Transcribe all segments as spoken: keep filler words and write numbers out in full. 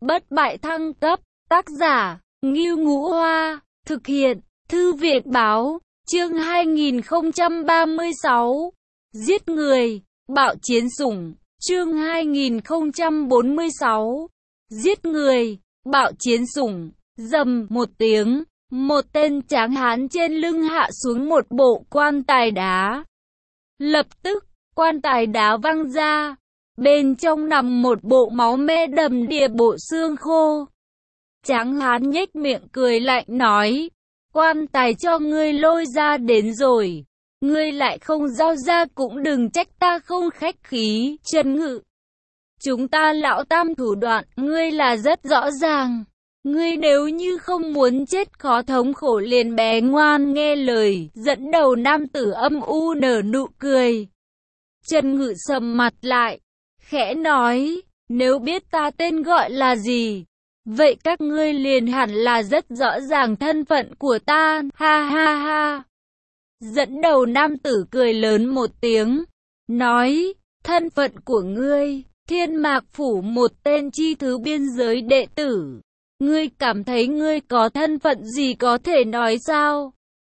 bất bại thăng cấp, tác giả, Ngưu Ngũ Hoa, thực hiện, Thư viện Báo, chương hai nghìn không trăm ba mươi sáu, giết người, bạo chiến sủng, chương hai nghìn không trăm bốn mươi sáu, giết người, bạo chiến sủng, rầm một tiếng, một tên tráng hán trên lưng hạ xuống một bộ quan tài đá. Lập tức, quan tài đá văng ra, bên trong nằm một bộ máu me đầm đìa bộ xương khô. Tráng hán nhếch miệng cười lạnh nói, quan tài cho ngươi lôi ra đến rồi, ngươi lại không giao ra cũng đừng trách ta không khách khí. Trần Ngự, chúng ta lão tam thủ đoạn, ngươi là rất rõ ràng. Ngươi nếu như không muốn chết khó thống khổ liền bé ngoan nghe lời. Dẫn đầu nam tử âm u nở nụ cười. Trần Ngự sầm mặt lại, khẽ nói, nếu biết ta tên gọi là gì, vậy các ngươi liền hẳn là rất rõ ràng thân phận của ta, ha ha ha. Dẫn đầu nam tử cười lớn một tiếng, nói, thân phận của ngươi, Thiên Mạc Phủ một tên chi thứ biên giới đệ tử. Ngươi cảm thấy ngươi có thân phận gì có thể nói sao?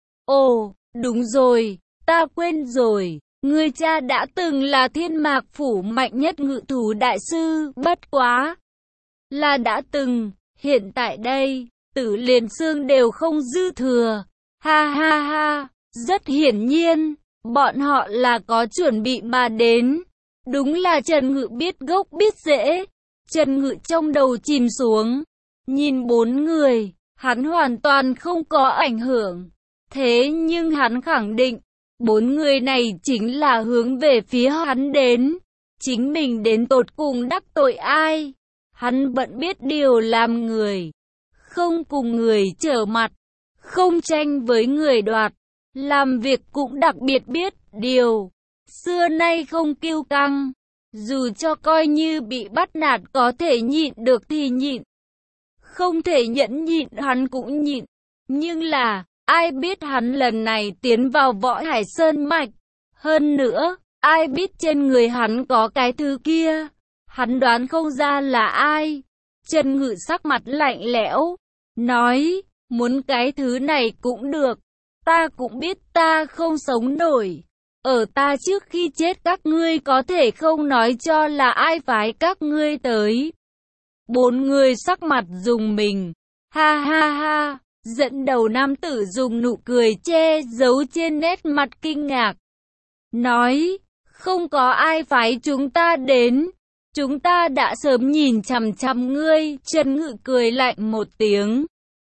Ồ, đúng rồi, ta quên rồi. Ngươi cha đã từng là Thiên Mạc Phủ mạnh nhất ngự thú đại sư, bất quá là đã từng, hiện tại đây, Tử liền xương đều không dư thừa. Ha ha ha, rất hiển nhiên, bọn họ là có chuẩn bị mà đến. Đúng là Trần Ngự biết gốc biết rễ. Trần Ngự trong đầu chìm xuống, nhìn bốn người, hắn hoàn toàn không có ảnh hưởng. Thế nhưng hắn khẳng định, bốn người này chính là hướng về phía hắn đến. Chính mình đến tột cùng đắc tội ai? Hắn vẫn biết điều làm người, không cùng người trở mặt, không tranh với người đoạt. Làm việc cũng đặc biệt biết điều, xưa nay không kiêu căng. Dù cho coi như bị bắt nạt có thể nhịn được thì nhịn, không thể nhẫn nhịn hắn cũng nhịn. Nhưng là, ai biết hắn lần này tiến vào Võ Hải Sơn Mạch. Hơn nữa, ai biết trên người hắn có cái thứ kia. Hắn đoán không ra là ai. Trần Ngự sắc mặt lạnh lẽo, nói, muốn cái thứ này cũng được. Ta cũng biết ta không sống nổi. Ở ta trước khi chết các ngươi có thể không nói cho là ai phái các ngươi tới. Bốn người sắc mặt rùng mình. Ha ha ha. Dẫn đầu nam tử dùng nụ cười che giấu trên nét mặt kinh ngạc. Nói, không có ai phái chúng ta đến. Chúng ta đã sớm nhìn chằm chằm ngươi. Trần Ngự cười lạnh một tiếng.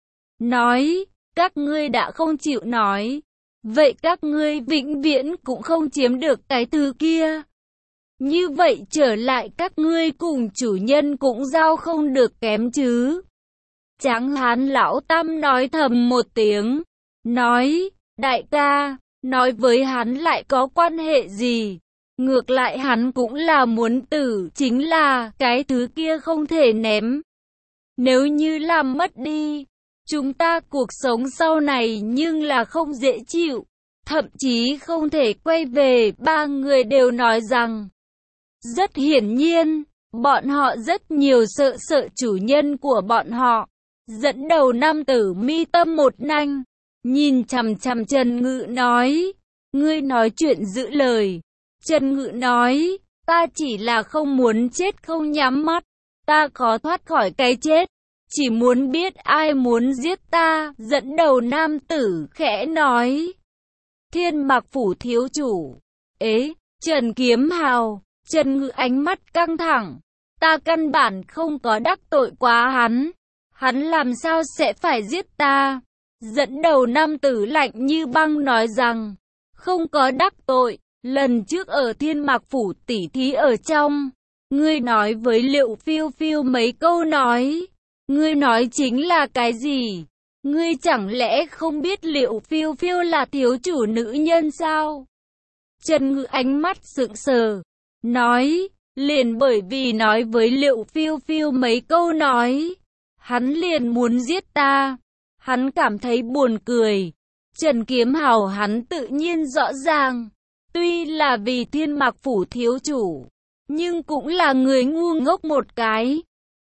Nói, các ngươi đã không chịu nói. Vậy các ngươi vĩnh viễn cũng không chiếm được cái thứ kia. Như vậy trở lại các ngươi cùng chủ nhân cũng giao không được kém chứ. Tráng hán lão tam nói thầm một tiếng. Nói, đại ca, nói với hắn lại có quan hệ gì? Ngược lại hắn cũng là muốn tử, chính là cái thứ kia không thể ném. Nếu như làm mất đi, chúng ta cuộc sống sau này nhưng là không dễ chịu, thậm chí không thể quay về. Ba người đều nói rằng, rất hiển nhiên, bọn họ rất nhiều sợ sợ chủ nhân của bọn họ. Dẫn đầu nam tử mi tâm một nanh, nhìn chằm chằm Trần Ngự nói, ngươi nói chuyện giữ lời. Trần Ngự nói, ta chỉ là không muốn chết không nhắm mắt, ta khó thoát khỏi cái chết. Chỉ muốn biết ai muốn giết ta. Dẫn đầu nam tử khẽ nói, Thiên Mạc Phủ thiếu chủ. Ế, Trần Kiếm Hào. Trần Ngự ánh mắt căng thẳng, ta căn bản không có đắc tội quá hắn. Hắn làm sao sẽ phải giết ta? Dẫn đầu nam tử lạnh như băng nói rằng, không có đắc tội. Lần trước ở Thiên Mạc Phủ tỉ thí ở trong, ngươi nói với Liệu Phiêu Phiêu mấy câu nói. Ngươi nói chính là cái gì? Ngươi chẳng lẽ không biết Liệu Phiêu Phiêu là thiếu chủ nữ nhân sao? Trần Ngự ánh mắt sững sờ, nói, liền bởi vì nói với Liệu Phiêu Phiêu mấy câu nói, hắn liền muốn giết ta. Hắn cảm thấy buồn cười. Trần Kiếm Hào hắn tự nhiên rõ ràng, tuy là vì Thiên Mạc Phủ thiếu chủ, nhưng cũng là người ngu ngốc một cái.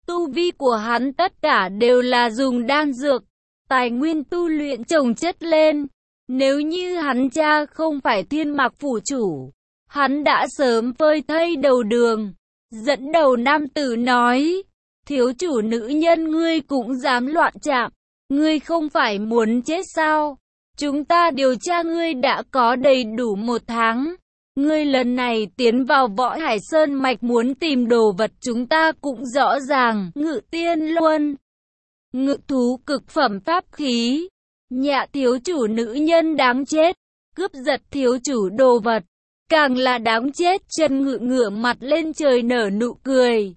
Tu vi của hắn tất cả đều là dùng đan dược, tài nguyên tu luyện chồng chất lên. Nếu như hắn cha không phải Thiên Mạc phủ chủ, hắn đã sớm phơi thây đầu đường. Dẫn đầu nam tử nói, thiếu chủ nữ nhân ngươi cũng dám loạn chạm, ngươi không phải muốn chết sao? Chúng ta điều tra ngươi đã có đầy đủ một tháng. Ngươi lần này tiến vào Võ Hải Sơn Mạch muốn tìm đồ vật chúng ta cũng rõ ràng. Ngự tiên luân, ngự thú cực phẩm pháp khí. Nhạ thiếu chủ nữ nhân đáng chết, cướp giật thiếu chủ đồ vật, càng là đáng chết. Chân Ngự ngửa mặt lên trời nở nụ cười.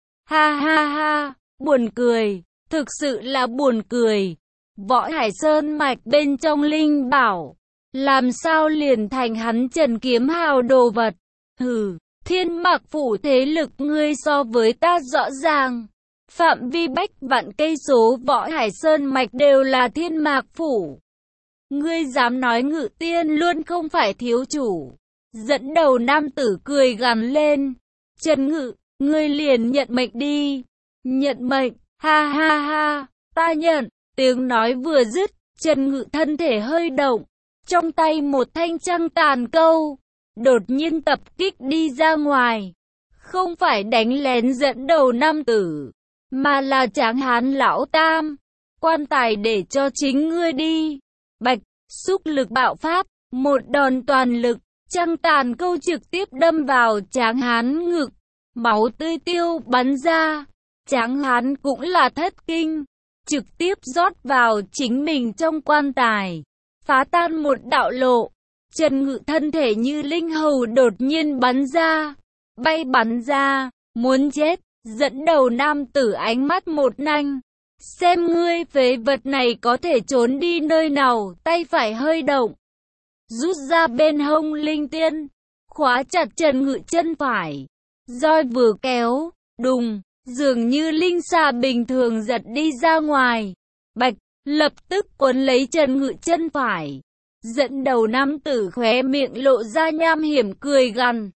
Ha ha ha, buồn cười, thực sự là buồn cười. Võ Hải Sơn Mạch bên trong linh bảo, làm sao liền thành hắn Trần Kiếm Hào đồ vật? Hừ, Thiên Mạc phủ thế lực ngươi so với ta rõ ràng. Phạm vi bách vạn cây số Võ Hải Sơn Mạch đều là Thiên Mạc phủ. Ngươi dám nói Ngự tiên luôn không phải thiếu chủ? Dẫn đầu nam tử cười gằn lên. Trần Ngự, ngươi liền nhận mệnh đi. Nhận mệnh, ha ha ha, ta nhận. Tiếng nói vừa dứt, Trần Ngự thân thể hơi động, trong tay một thanh trăng tàn câu, đột nhiên tập kích đi ra ngoài. Không phải đánh lén dẫn đầu nam tử, mà là Tráng Hán lão tam. Quan tài để cho chính ngươi đi. Bạch, xúc lực bạo pháp, một đòn toàn lực, trăng tàn câu trực tiếp đâm vào Tráng Hán ngực, máu tươi tiêu bắn ra. Tráng Hán cũng là thất kinh, trực tiếp rót vào chính mình trong quan tài, phá tan một đạo lộ. Trần Ngự thân thể như linh hầu đột nhiên bắn ra, bay bắn ra, muốn chết. Dẫn đầu nam tử ánh mắt một nanh, xem ngươi phế vật này có thể trốn đi nơi nào. Tay phải hơi động, rút ra bên hông linh tiên, khóa chặt Trần Ngự chân phải. Roi vừa kéo, đùng, dường như linh xà bình thường giật đi ra ngoài. Bạch, lập tức cuốn lấy Trần Ngự chân phải. Dẫn đầu nam tử khóe miệng lộ ra nham hiểm cười gằn,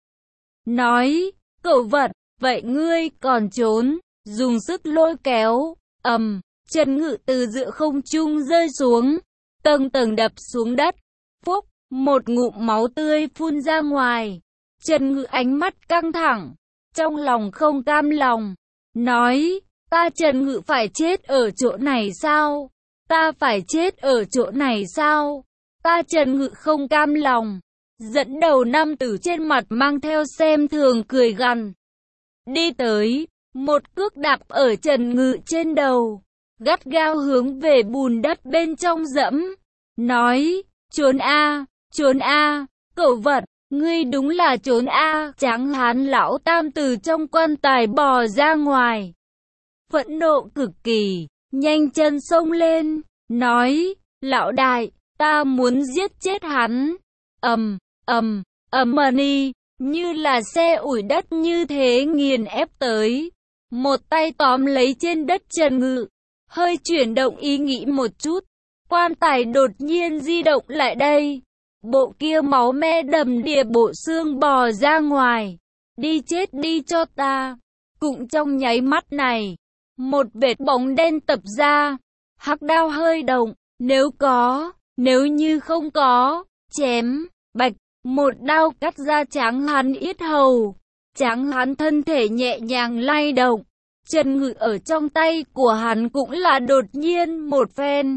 nói, cẩu vật, vậy ngươi còn trốn? Dùng sức lôi kéo, ầm, Trần Ngự từ giữa không trung rơi xuống, tầng tầng đập xuống đất. Phúc, một ngụm máu tươi phun ra ngoài. Trần Ngự ánh mắt căng thẳng, trong lòng không cam lòng, nói, ta Trần Ngự phải chết ở chỗ này sao? Ta phải chết ở chỗ này sao? Ta Trần Ngự không cam lòng. Dẫn đầu nam tử trên mặt mang theo xem thường cười gằn, đi tới, một cước đạp ở Trần Ngự trên đầu, gắt gao hướng về bùn đất bên trong dẫm, nói, trốn a, trốn a, cẩu vật, ngươi đúng là trốn a. Tráng Hán lão tam từ trong quan tài bò ra ngoài, phẫn nộ cực kỳ, nhanh chân xông lên, nói, lão đại, ta muốn giết chết hắn. Ầm, ầm, ầm mani, như là xe ủi đất như thế nghiền ép tới. Một tay tóm lấy trên đất Trần Ngự, hơi chuyển động ý nghĩ một chút, quan tài đột nhiên di động lại đây. Bộ kia máu me đầm đìa bộ xương bò ra ngoài. Đi chết đi cho ta. Cũng trong nháy mắt này, một vệt bóng đen tập ra, hắc đao hơi động, nếu có, nếu như không có, chém, bạch, một đao cắt ra Tráng Hán yết hầu. Tráng Hán thân thể nhẹ nhàng lay động, Trần Ngự ở trong tay của hắn cũng là đột nhiên một phen,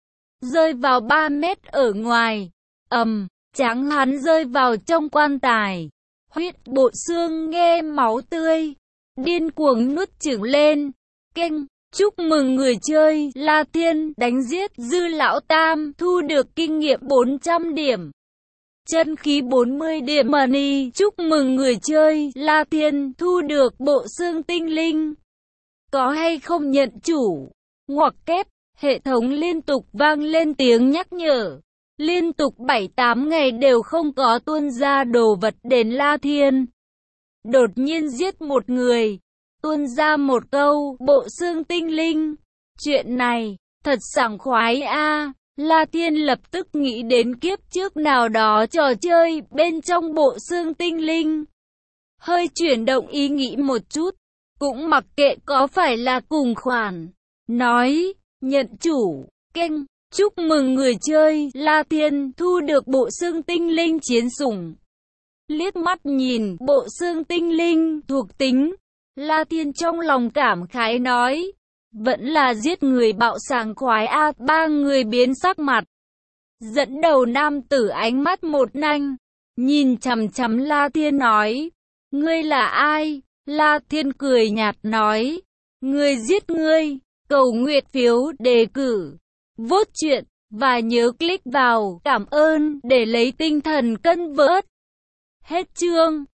rơi vào ba mét ở ngoài. Ầm, Tráng Hán rơi vào trong quan tài, huyết bộ xương nghe máu tươi, điên cuồng nuốt chửng lên. Kênh, chúc mừng người chơi La Thiên đánh giết Dư lão tam, thu được kinh nghiệm bốn trăm điểm. Chân khí bốn mươi điểm money. Chúc mừng người chơi La Thiên thu được bộ xương tinh linh. Có hay không nhận chủ? Ngoặc kép, hệ thống liên tục vang lên tiếng nhắc nhở. Liên tục bảy tám ngày đều không có tuôn ra đồ vật đến La Thiên. Đột nhiên giết một người, tuôn ra một câu bộ xương tinh linh. Chuyện này, thật sảng khoái a. La Thiên lập tức nghĩ đến kiếp trước nào đó trò chơi bên trong bộ xương tinh linh. Hơi chuyển động ý nghĩ một chút, cũng mặc kệ có phải là cùng khoản. Nói, nhận chủ, kênh, chúc mừng người chơi, La Thiên thu được bộ xương tinh linh chiến sủng. Liếc mắt nhìn bộ xương tinh linh thuộc tính, La Thiên trong lòng cảm khái nói, vẫn là giết người bạo sảng khoái a. Ba người biến sắc mặt. Dẫn đầu nam tử ánh mắt một nanh, nhìn chằm chằm La Thiên nói, ngươi là ai? La Thiên cười nhạt nói, người giết ngươi, cầu nguyện phiếu đề cử, vote chuyện, và nhớ click vào cảm ơn để lấy tinh thần cân vớt. Hết chương.